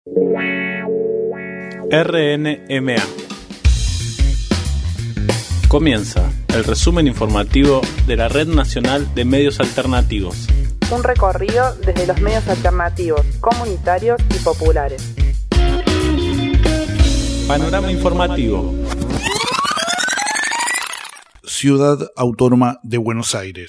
RNMA. Comienza el resumen informativo de la Red Nacional de Medios Alternativos. Un recorrido desde los medios alternativos, comunitarios y populares. Panorama informativo. Ciudad Autónoma de Buenos Aires.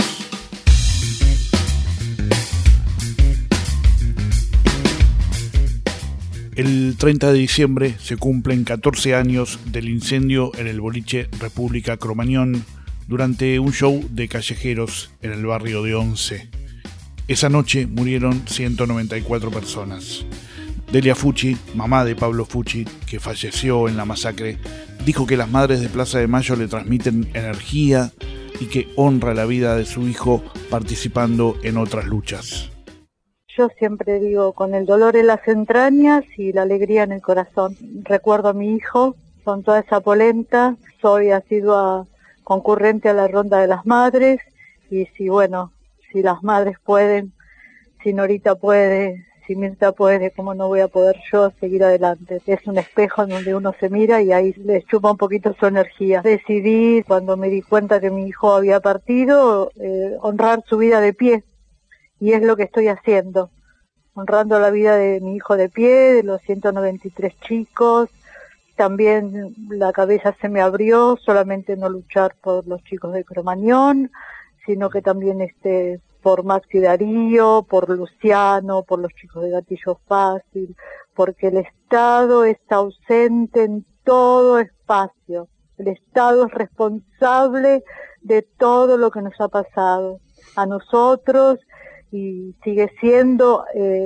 El 30 de diciembre se cumplen 14 años del incendio en el boliche República Cromañón durante un show de callejeros en el barrio de Once. Esa noche murieron 194 personas. Delia Fucci, mamá de Pablo Fucci, que falleció en la masacre, dijo que las madres de Plaza de Mayo le transmiten energía y que honra la vida de su hijo participando en otras luchas. Yo siempre digo, con el dolor en las entrañas y la alegría en el corazón. Recuerdo a mi hijo con toda esa polenta, soy asidua concurrente a la Ronda de las Madres, y si las madres pueden, si Norita puede, si Mirta puede, ¿cómo no voy a poder yo seguir adelante? Es un espejo en donde uno se mira y ahí le chupa un poquito su energía. Decidí, cuando me di cuenta que mi hijo había partido, honrar su vida de pie. Y es lo que estoy haciendo, honrando la vida de mi hijo de pie, de los 193 chicos. También la cabeza se me abrió, solamente no luchar por los chicos de Cromañón, sino que también por Maxi Darío, por Luciano, por los chicos de Gatillo Fácil, porque el Estado está ausente en todo espacio. El Estado es responsable de todo lo que nos ha pasado a nosotros, y sigue siendo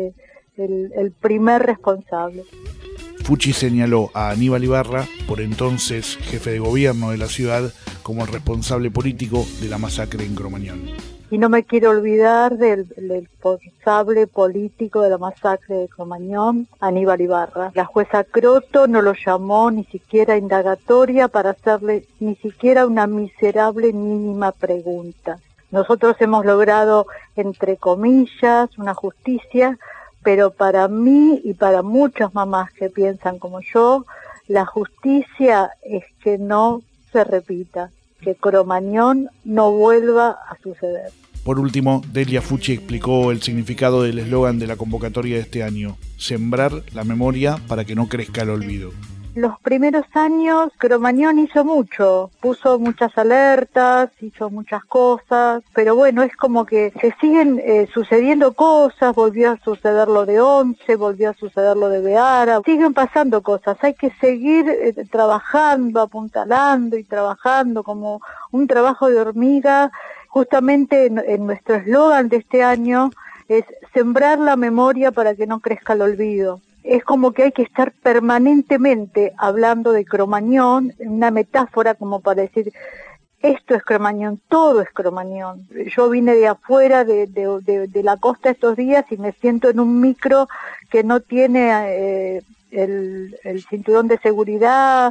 el primer responsable. Fucci señaló a Aníbal Ibarra, por entonces jefe de gobierno de la ciudad, como el responsable político de la masacre en Cromañón. Y no me quiero olvidar del responsable político de la masacre de Cromañón, Aníbal Ibarra. La jueza Croto no lo llamó ni siquiera a indagatoria para hacerle ni siquiera una miserable mínima pregunta. Nosotros hemos logrado, entre comillas, una justicia, pero para mí y para muchas mamás que piensan como yo, la justicia es que no se repita, que Cromañón no vuelva a suceder. Por último, Delia Fucci explicó el significado del eslogan de la convocatoria de este año: sembrar la memoria para que no crezca el olvido. Los primeros años Cromañón hizo mucho, puso muchas alertas, hizo muchas cosas, pero bueno, es como que se siguen sucediendo cosas. Volvió a suceder lo de Once, volvió a suceder lo de Beara, siguen pasando cosas, hay que seguir trabajando, apuntalando y trabajando como un trabajo de hormiga. Justamente en nuestro eslogan de este año es sembrar la memoria para que no crezca el olvido. Es como que hay que estar permanentemente hablando de Cromañón, una metáfora como para decir, esto es Cromañón, todo es Cromañón. Yo vine de afuera, de la costa estos días, y me siento en un micro que no tiene el cinturón de seguridad,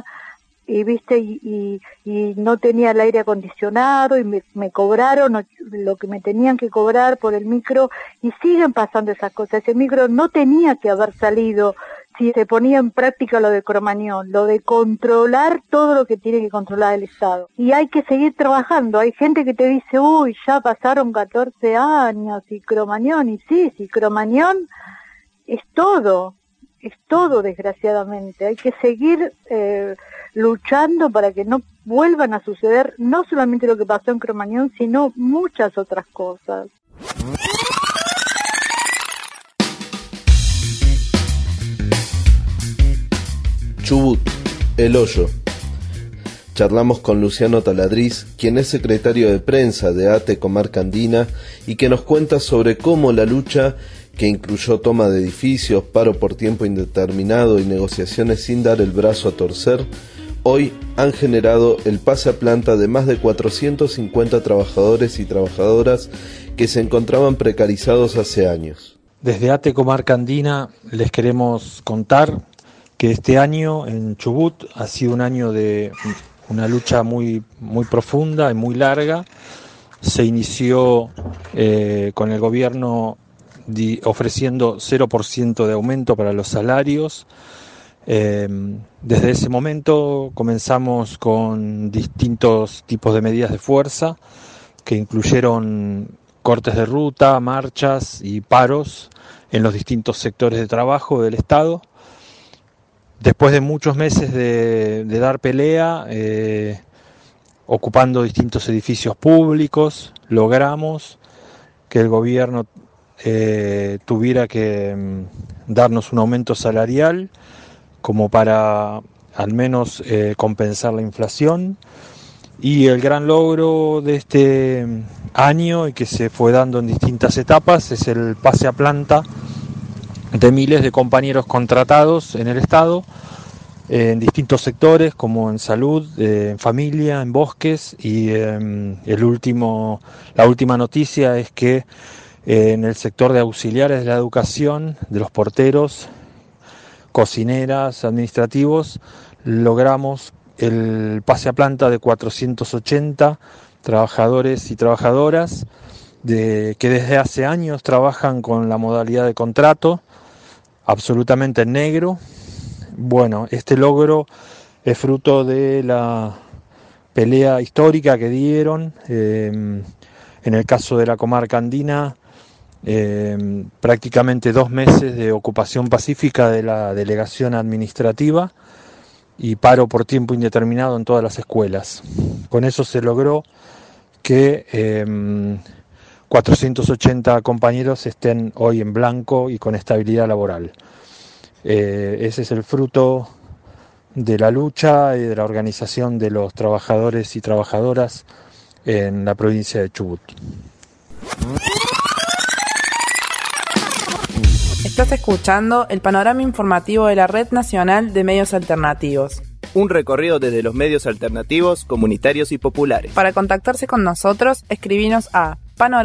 y no tenía el aire acondicionado, y me cobraron lo que me tenían que cobrar por el micro, y siguen pasando esas cosas. Ese micro no tenía que haber salido si se ponía en práctica lo de Cromañón, lo de controlar todo lo que tiene que controlar el Estado. Y hay que seguir trabajando. Hay gente que te dice, ya pasaron 14 años, y Cromañón, y sí, Cromañón es todo desgraciadamente. Hay que seguir luchando para que no vuelvan a suceder no solamente lo que pasó en Cromañón, sino muchas otras cosas. Chubut, El Hoyo. Charlamos con Luciano Taladriz, quien es secretario de prensa de ATE Comarca Andina y que nos cuenta sobre cómo la lucha, que incluyó toma de edificios, paro por tiempo indeterminado y negociaciones sin dar el brazo a torcer, hoy han generado el pase a planta de más de 450 trabajadores y trabajadoras que se encontraban precarizados hace años. Desde ATE Comarca Andina les queremos contar que este año en Chubut ha sido un año de una lucha muy profunda y muy larga. Se inició con el gobierno ofreciendo 0% de aumento para los salarios. Desde ese momento comenzamos con distintos tipos de medidas de fuerza que incluyeron cortes de ruta, marchas y paros en los distintos sectores de trabajo del Estado. Después de muchos meses de dar pelea, ocupando distintos edificios públicos, logramos que el gobierno tuviera que darnos un aumento salarial como para al menos compensar la inflación. Y el gran logro de este año, y que se fue dando en distintas etapas, es el pase a planta de miles de compañeros contratados en el Estado, en distintos sectores como en salud, en familia, en bosques, y la última noticia es que en el sector de auxiliares de la educación, de los porteros, cocineras, administrativos, logramos el pase a planta de 480 trabajadores y trabajadoras que desde hace años trabajan con la modalidad de contrato, absolutamente en negro. Bueno, este logro es fruto de la pelea histórica que dieron. En el caso de la comarca andina, prácticamente 2 meses de ocupación pacífica de la delegación administrativa y paro por tiempo indeterminado en todas las escuelas. Con eso se logró que 480 compañeros estén hoy en blanco y con estabilidad laboral. Ese es el fruto de la lucha y de la organización de los trabajadores y trabajadoras en la provincia de Chubut. Estás escuchando el panorama informativo de la Red Nacional de Medios Alternativos. Un recorrido desde los medios alternativos, comunitarios y populares. Para contactarse con nosotros, escribinos a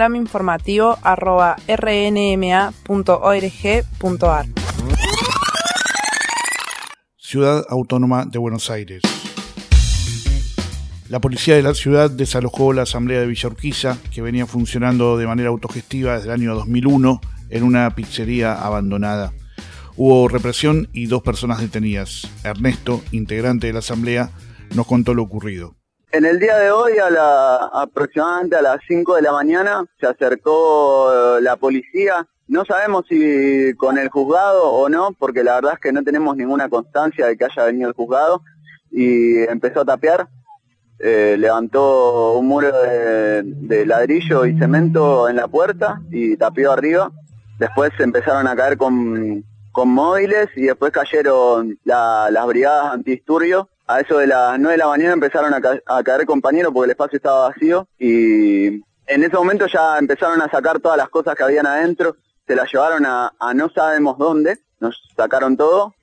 panoramainformativo@rnma.org.ar. Ciudad Autónoma de Buenos Aires. La policía de la ciudad desalojó la asamblea de Villa Urquiza, que venía funcionando de manera autogestiva desde el año 2001 en una pizzería abandonada. Hubo represión y 2 personas detenidas. Ernesto, integrante de la asamblea, nos contó lo ocurrido. En el día de hoy, aproximadamente a las 5 de la mañana, se acercó la policía. No sabemos si con el juzgado o no, porque la verdad es que no tenemos ninguna constancia de que haya venido el juzgado, y empezó a tapear. Levantó un muro de ladrillo y cemento en la puerta y tapió arriba. Después se empezaron a caer con móviles y después cayeron las brigadas antidisturbios. A eso de las 9 de la mañana empezaron a caer compañeros porque el espacio estaba vacío, y en ese momento ya empezaron a sacar todas las cosas que habían adentro. Se las llevaron a no sabemos dónde, nos sacaron todo,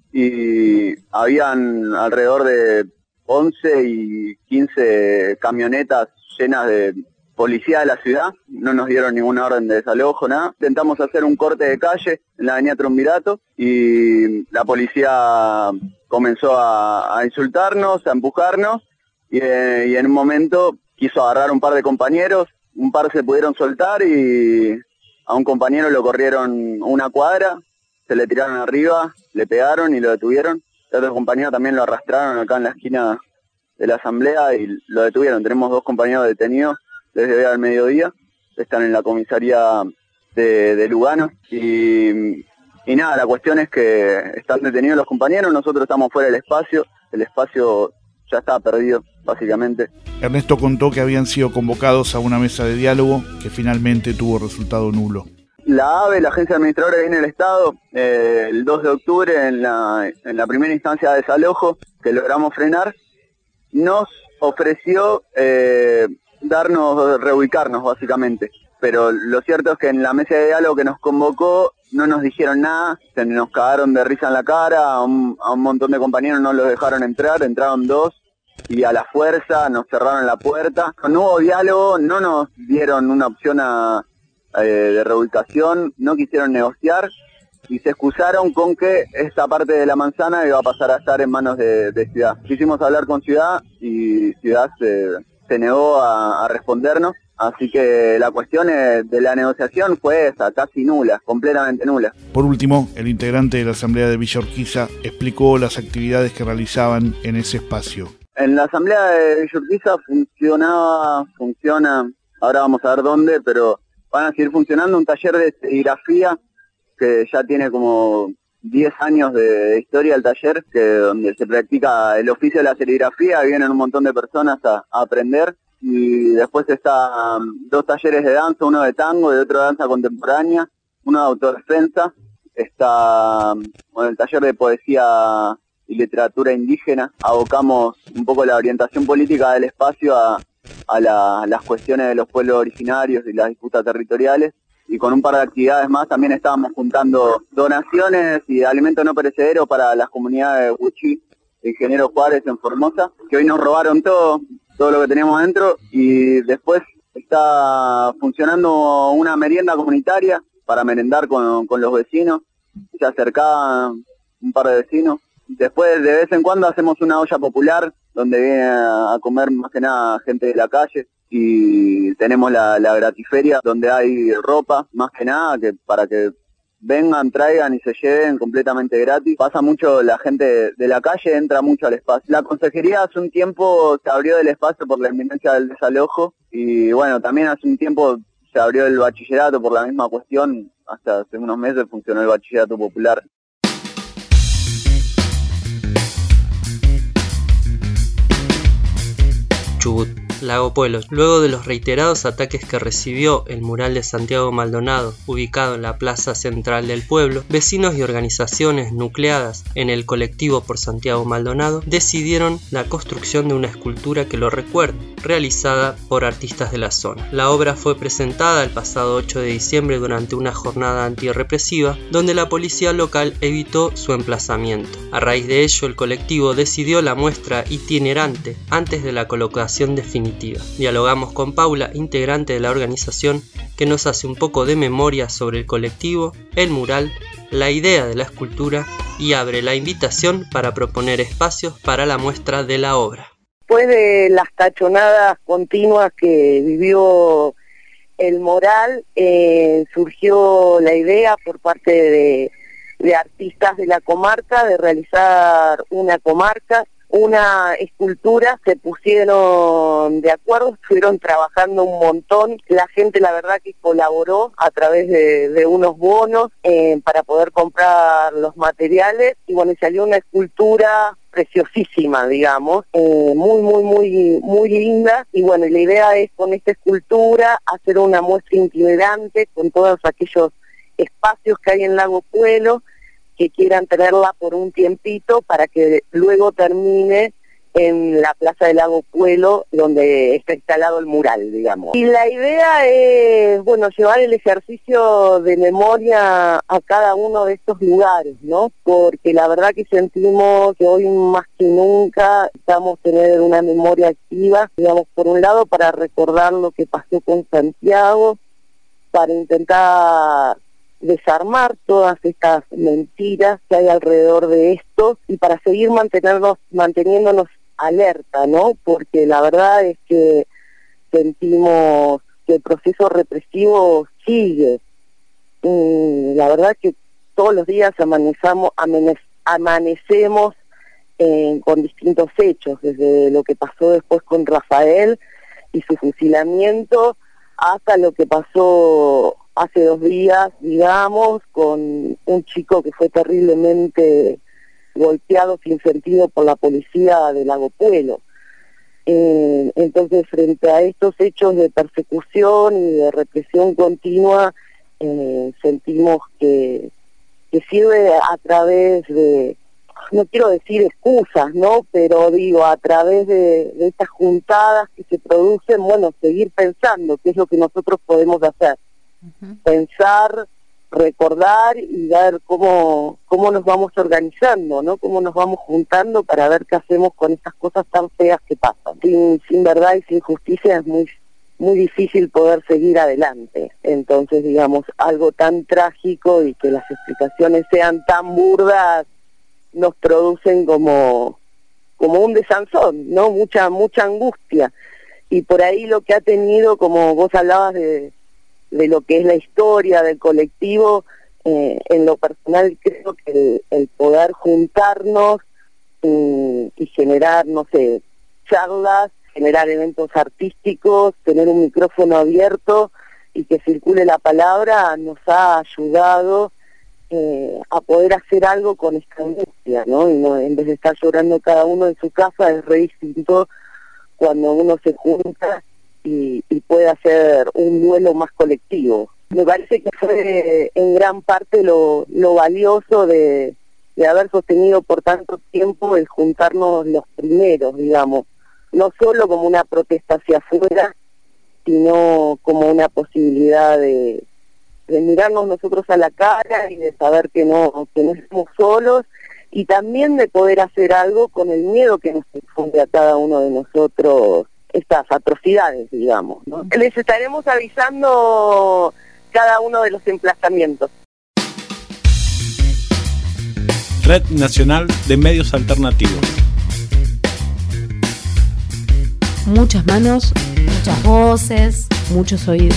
y habían alrededor de 11 y 15 camionetas llenas de policía de la ciudad. No nos dieron ninguna orden de desalojo, nada. Intentamos hacer un corte de calle en la avenida Triunvirato y la policía comenzó a insultarnos, a empujarnos, y en un momento quiso agarrar un par de compañeros. Un par se pudieron soltar y a un compañero lo corrieron una cuadra, se le tiraron arriba, le pegaron y lo detuvieron. El otro compañero también lo arrastraron acá en la esquina de la asamblea y lo detuvieron. Tenemos 2 compañeros detenidos desde hoy al mediodía, están en la comisaría de Lugano, y nada, la cuestión es que están detenidos los compañeros, nosotros estamos fuera del espacio, el espacio ya estaba perdido, básicamente. Ernesto contó que habían sido convocados a una mesa de diálogo que finalmente tuvo resultado nulo. La AVE, la Agencia Administradora de Bienes del Estado, el 2 de octubre, en la primera instancia de desalojo, que logramos frenar, nos ofreció reubicarnos básicamente. Pero lo cierto es que en la mesa de diálogo que nos convocó no nos dijeron nada, se nos cagaron de risa en la cara, a un montón de compañeros no los dejaron entrar, entraron 2 y a la fuerza nos cerraron la puerta. No hubo diálogo, no nos dieron una opción de reubicación, no quisieron negociar y se excusaron con que esta parte de la manzana iba a pasar a estar en manos de Ciudad. Quisimos hablar con Ciudad y Ciudad se negó a respondernos. Así que la cuestión de la negociación fue esa, casi nula, completamente nula. Por último, el integrante de la Asamblea de Villa Urquiza explicó las actividades que realizaban en ese espacio. En la Asamblea de Villa Urquiza funciona, ahora vamos a ver dónde, pero van a seguir funcionando un taller de serigrafía que ya tiene como 10 años de historia el taller, donde se practica el oficio de la serigrafía, vienen un montón de personas a aprender. Y después está 2 talleres de danza, uno de tango y otro de danza contemporánea, uno de autodefensa. Está el taller de poesía y literatura indígena. Abocamos un poco la orientación política del espacio a las cuestiones de los pueblos originarios y las disputas territoriales. Y con un par de actividades más también estábamos juntando donaciones y alimentos no perecederos para las comunidades de Huichi, de Ingeniero Juárez en Formosa, que hoy nos robaron todo lo que teníamos adentro, y después está funcionando una merienda comunitaria para merendar con los vecinos. Se acercaban un par de vecinos. Después de vez en cuando hacemos una olla popular donde viene a comer más que nada gente de la calle, y tenemos la gratiferia donde hay ropa más que nada para que vengan, traigan y se lleven completamente gratis. Pasa mucho la gente de la calle, entra mucho al espacio. La consejería hace un tiempo se abrió del espacio por la inminencia del desalojo, y bueno, también hace un tiempo se abrió el bachillerato por la misma cuestión. Hasta hace unos meses funcionó el bachillerato popular. Chubut, Lago Puelo. Luego de los reiterados ataques que recibió el mural de Santiago Maldonado, ubicado en la plaza central del pueblo, vecinos y organizaciones nucleadas en el colectivo por Santiago Maldonado decidieron la construcción de una escultura que lo recuerde, realizada por artistas de la zona. La obra fue presentada el pasado 8 de diciembre durante una jornada antirrepresiva, donde la policía local evitó su emplazamiento. A raíz de ello, el colectivo decidió la muestra itinerante antes de la colocación definitiva. Dialogamos con Paula, integrante de la organización, que nos hace un poco de memoria sobre el colectivo, el mural, la idea de la escultura y abre la invitación para proponer espacios para la muestra de la obra. Después de las tachonadas continuas que vivió el mural, surgió la idea por parte de artistas de la comarca de realizar una escultura. Se pusieron de acuerdo, estuvieron trabajando un montón. La gente, la verdad, que colaboró a través de unos bonos para poder comprar los materiales, y bueno, salió una escultura preciosísima, digamos, muy linda. Y bueno, la idea es con esta escultura hacer una muestra itinerante con todos aquellos espacios que hay en Lago Puelo, que quieran tenerla por un tiempito para que luego termine en la plaza del Lago Puelo, donde está instalado el mural, digamos. Y la idea es, bueno, llevar el ejercicio de memoria a cada uno de estos lugares, ¿no? Porque la verdad que sentimos que hoy más que nunca necesitamos tener una memoria activa, digamos, por un lado para recordar lo que pasó con Santiago, para intentar desarmar todas estas mentiras que hay alrededor de esto, y para seguir manteniéndonos alerta, ¿no? Porque la verdad es que sentimos que el proceso represivo sigue. La verdad que todos los días amanecemos con distintos hechos, desde lo que pasó después con Rafael y su fusilamiento, hasta lo que pasó hace 2 días, digamos, con un chico que fue terriblemente golpeado sin sentido por la policía de Lago Puelo. Entonces, frente a estos hechos de persecución y de represión continua, sentimos que sirve a través de, no quiero decir excusas, ¿no? Pero digo, a través de estas juntadas que se producen, bueno, seguir pensando qué es lo que nosotros podemos hacer. Pensar, recordar y ver cómo nos vamos organizando, ¿no? Cómo nos vamos juntando para ver qué hacemos con estas cosas tan feas que pasan. Sin verdad y sin justicia es muy difícil poder seguir adelante. Entonces, digamos, algo tan trágico y que las explicaciones sean tan burdas nos producen como un desansón, ¿no? Mucha angustia. Y por ahí lo que ha tenido, como vos hablabas de lo que es la historia del colectivo, en lo personal creo que el poder juntarnos y generar, no sé, charlas, generar eventos artísticos, tener un micrófono abierto y que circule la palabra, nos ha ayudado a poder hacer algo con esta angustia, ¿no? Y no, en vez de estar llorando cada uno en su casa, es re distinto cuando uno se junta y puede hacer un duelo más colectivo. Me parece que fue en gran parte lo valioso de haber sostenido por tanto tiempo el juntarnos los primeros, digamos, no solo como una protesta hacia afuera, sino como una posibilidad de mirarnos nosotros a la cara y de saber que no estamos solos, y también de poder hacer algo con el miedo que nos infunde a cada uno de nosotros estas atrocidades, digamos, ¿no? Les estaremos avisando cada uno de los emplazamientos. Red Nacional de Medios Alternativos. Muchas manos, muchas voces, muchos oídos.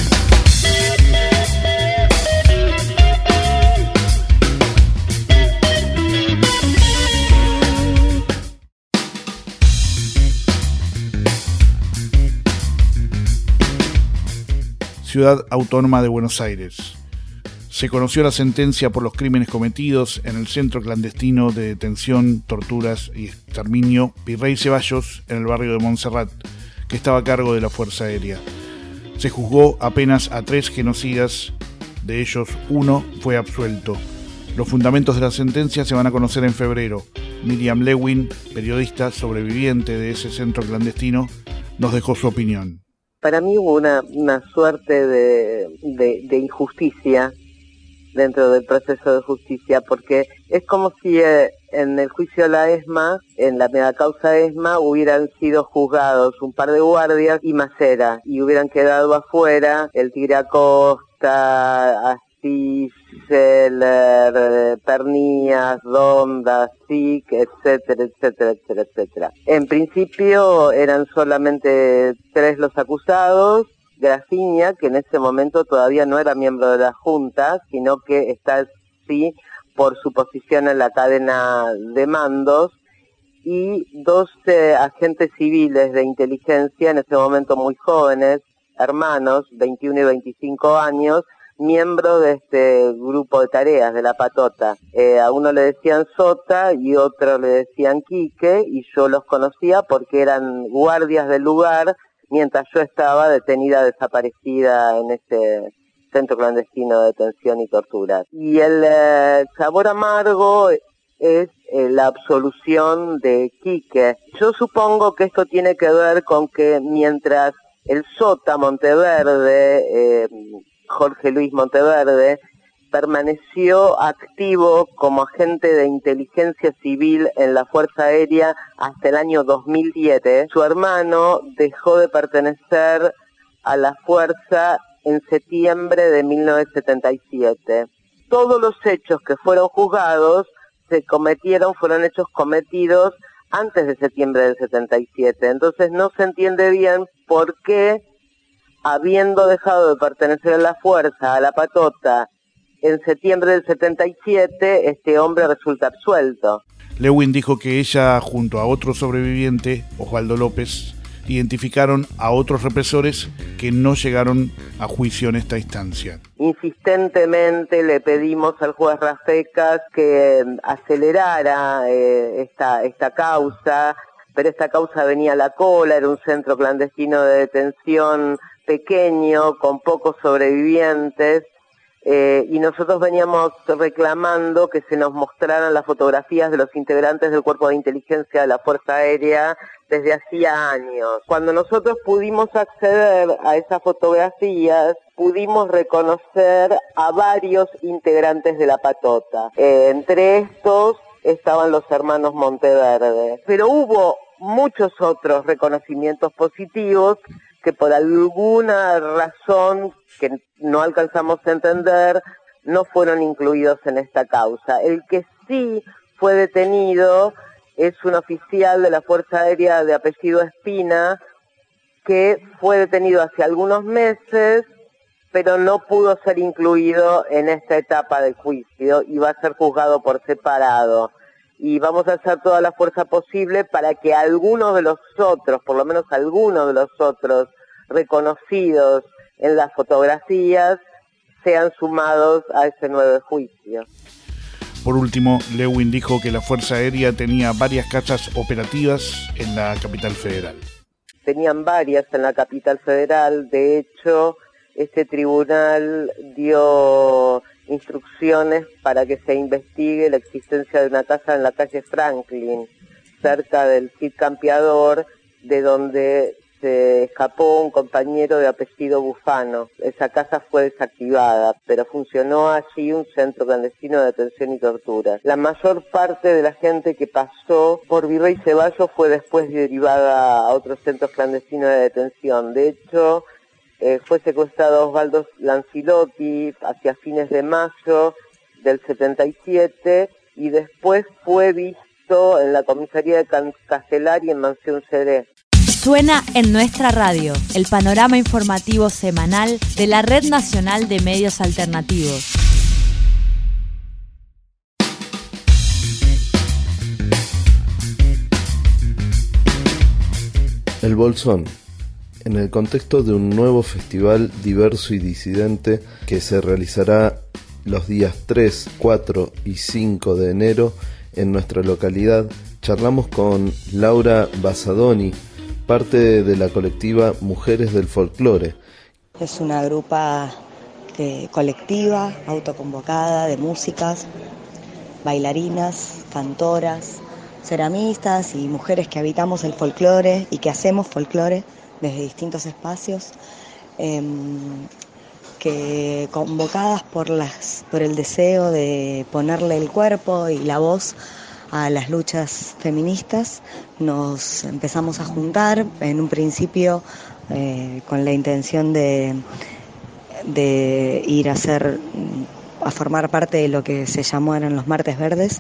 Ciudad Autónoma de Buenos Aires. Se conoció la sentencia por los crímenes cometidos en el centro clandestino de detención, torturas y exterminio Virrey Ceballos en el barrio de Montserrat, que estaba a cargo de la Fuerza Aérea. Se juzgó apenas a 3 genocidas, de ellos 1 fue absuelto. Los fundamentos de la sentencia se van a conocer en febrero. Miriam Lewin, periodista sobreviviente de ese centro clandestino, nos dejó su opinión. Para mí hubo una suerte de injusticia dentro del proceso de justicia, porque es como si en el juicio de la ESMA, en la megacausa ESMA, hubieran sido juzgados un par de guardias y Macera, y hubieran quedado afuera el Tigre Acosta, Asís, Seller, Pernías, Donda, Sic, etcétera, etcétera, etcétera, etcétera. En principio eran solamente 3 los acusados. Graciña, que en ese momento todavía no era miembro de la Junta, sino que está sí por su posición en la cadena de mandos, y 2 agentes civiles de inteligencia, en ese momento muy jóvenes, hermanos, 21 y 25 años, miembros de este grupo de tareas de la Patota. A uno le decían Sota y otro le decían Quique, y yo los conocía porque eran guardias del lugar mientras yo estaba detenida, desaparecida en este centro clandestino de detención y tortura. Y el sabor amargo es la absolución de Quique. Yo supongo que esto tiene que ver con que mientras el Sota Monteverde, Jorge Luis Monteverde, permaneció activo como agente de inteligencia civil en la Fuerza Aérea hasta el año 2007. Su hermano dejó de pertenecer a la Fuerza en septiembre de 1977. Todos los hechos que fueron juzgados fueron hechos cometidos antes de septiembre del 77. Entonces no se entiende bien por qué, habiendo dejado de pertenecer a la Fuerza, a la Patota, en septiembre del 77, este hombre resulta absuelto. Lewin dijo que ella, junto a otro sobreviviente, Osvaldo López, identificaron a otros represores que no llegaron a juicio en esta instancia. Insistentemente le pedimos al juez Rafecas que acelerara esta causa, pero esta causa venía a la cola, era un centro clandestino de detención pequeño, con pocos sobrevivientes, y nosotros veníamos reclamando que se nos mostraran las fotografías de los integrantes del Cuerpo de Inteligencia de la Fuerza Aérea desde hacía años. Cuando nosotros pudimos acceder a esas fotografías, pudimos reconocer a varios integrantes de la Patota. Entre estos estaban los hermanos Monteverde. Pero hubo muchos otros reconocimientos positivos que por alguna razón que no alcanzamos a entender, no fueron incluidos en esta causa. El que sí fue detenido es un oficial de la Fuerza Aérea de apellido Espina, que fue detenido hace algunos meses, pero no pudo ser incluido en esta etapa del juicio y va a ser juzgado por separado. Y vamos a hacer toda la fuerza posible para que algunos de los otros, por lo menos algunos de los otros reconocidos en las fotografías, sean sumados a ese nuevo juicio. Por último, Lewin dijo que la Fuerza Aérea tenía varias casas operativas en la capital federal. Tenían varias en la capital federal. De hecho, este tribunal dio instrucciones para que se investigue la existencia de una casa en la calle Franklin, cerca del Cid Campeador, de donde se escapó un compañero de apellido Bufano. Esa casa fue desactivada, pero funcionó allí un centro clandestino de detención y tortura. La mayor parte de la gente que pasó por Virrey Ceballos fue después derivada a otros centros clandestinos de detención. De hecho, fue secuestrado Osvaldo Lancilotti hacia fines de mayo del 77 y después fue visto en la comisaría de Castelar y en Mansión Seré. Suena en nuestra radio, el panorama informativo semanal de la Red Nacional de Medios Alternativos. El Bolsón. En el contexto de un nuevo festival diverso y disidente que se realizará los días 3, 4 y 5 de enero en nuestra localidad, charlamos con Laura Basadoni, parte de la colectiva Mujeres del Folclore. Es una grupa colectiva, autoconvocada, de músicas, bailarinas, cantoras, ceramistas y mujeres que habitamos el folclore y que hacemos folclore desde distintos espacios, que convocadas por el deseo de ponerle el cuerpo y la voz a las luchas feministas, nos empezamos a juntar en un principio con la intención de ir a formar parte de lo que se llamaron los Martes Verdes,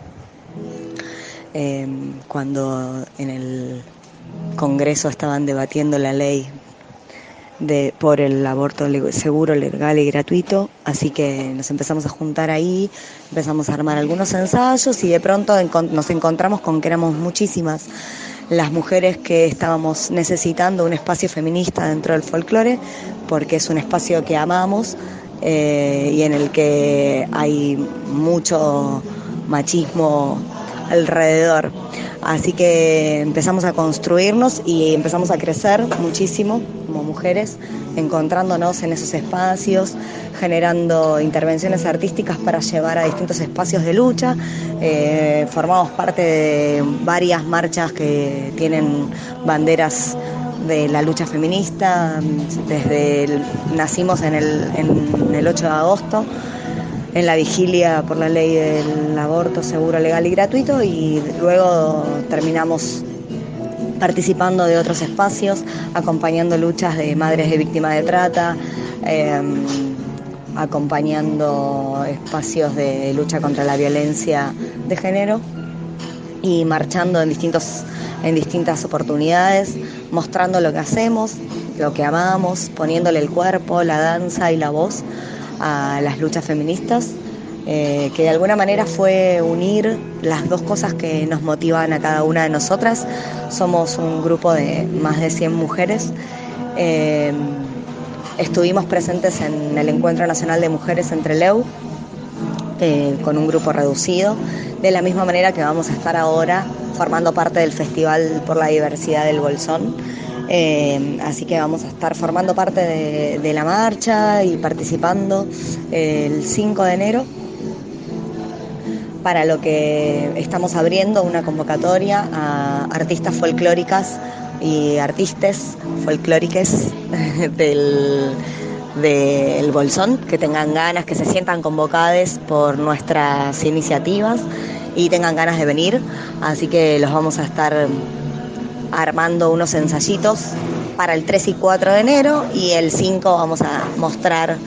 cuando en el Congreso estaban debatiendo la ley por el aborto seguro, legal y gratuito, así que nos empezamos a juntar ahí, empezamos a armar algunos ensayos y de pronto nos encontramos con que éramos muchísimas las mujeres que estábamos necesitando un espacio feminista dentro del folclore, porque es un espacio que amamos y en el que hay mucho machismo alrededor. Así que empezamos a construirnos y empezamos a crecer muchísimo como mujeres, encontrándonos en esos espacios, generando intervenciones artísticas para llevar a distintos espacios de lucha. Formamos parte de varias marchas que tienen banderas de la lucha feminista. Nacimos en el 8 de agosto, en la vigilia por la ley del aborto seguro, legal y gratuito, y luego terminamos participando de otros espacios, acompañando luchas de madres de víctimas de trata, acompañando espacios de lucha contra la violencia de género y marchando en distintas oportunidades, mostrando lo que hacemos, lo que amamos, poniéndole el cuerpo, la danza y la voz a las luchas feministas, que de alguna manera fue unir las dos cosas que nos motivan a cada una de nosotras. Somos un grupo de más de 100 mujeres. Estuvimos presentes en el Encuentro Nacional de Mujeres en Trelew, con un grupo reducido, de la misma manera que vamos a estar ahora formando parte del Festival por la Diversidad del Bolsón. Así que vamos a estar formando parte de la marcha y participando el 5 de enero, para lo que estamos abriendo una convocatoria a artistas folclóricas y artistas folclóricas del Bolsón, que tengan ganas, que se sientan convocadas por nuestras iniciativas y tengan ganas de venir. Así que los vamos a estar armando unos ensayitos para el 3 y 4 de enero, y el 5 vamos a mostrar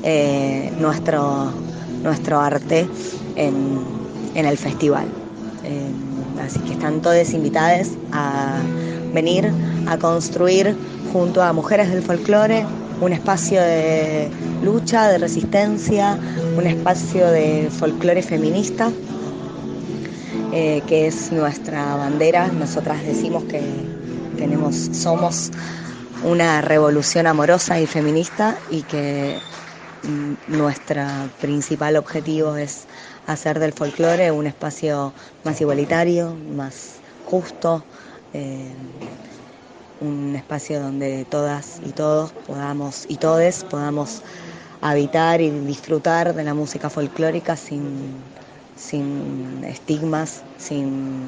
nuestro arte en el festival. Así que están todas invitadas a venir a construir junto a Mujeres del Folclore, un espacio de lucha, de resistencia, un espacio de folclore feminista, que es nuestra bandera. Nosotras decimos que somos una revolución amorosa y feminista y que nuestro principal objetivo es hacer del folclore un espacio más igualitario, más justo, un espacio donde todas y todos podamos habitar y disfrutar de la música folclórica sin estigmas, sin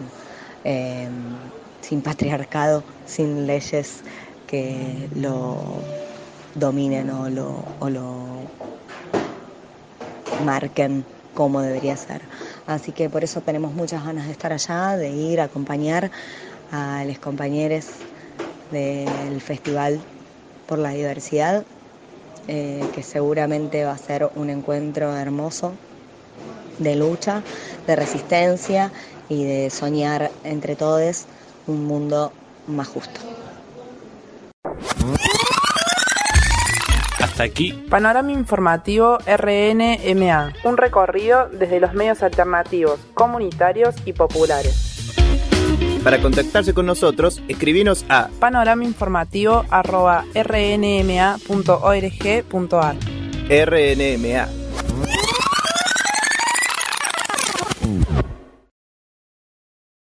patriarcado, sin leyes que lo dominen o lo marquen como debería ser. Así que por eso tenemos muchas ganas de estar allá, de ir a acompañar a los compañeros del Festival por la Diversidad, que seguramente va a ser un encuentro hermoso de lucha, de resistencia y de soñar entre todos un mundo más justo. Hasta aquí Panorama Informativo RNMA, un recorrido desde los medios alternativos, comunitarios y populares. Para contactarse con nosotros, escribinos a panoramainformativo@rnma.org.ar. RNMA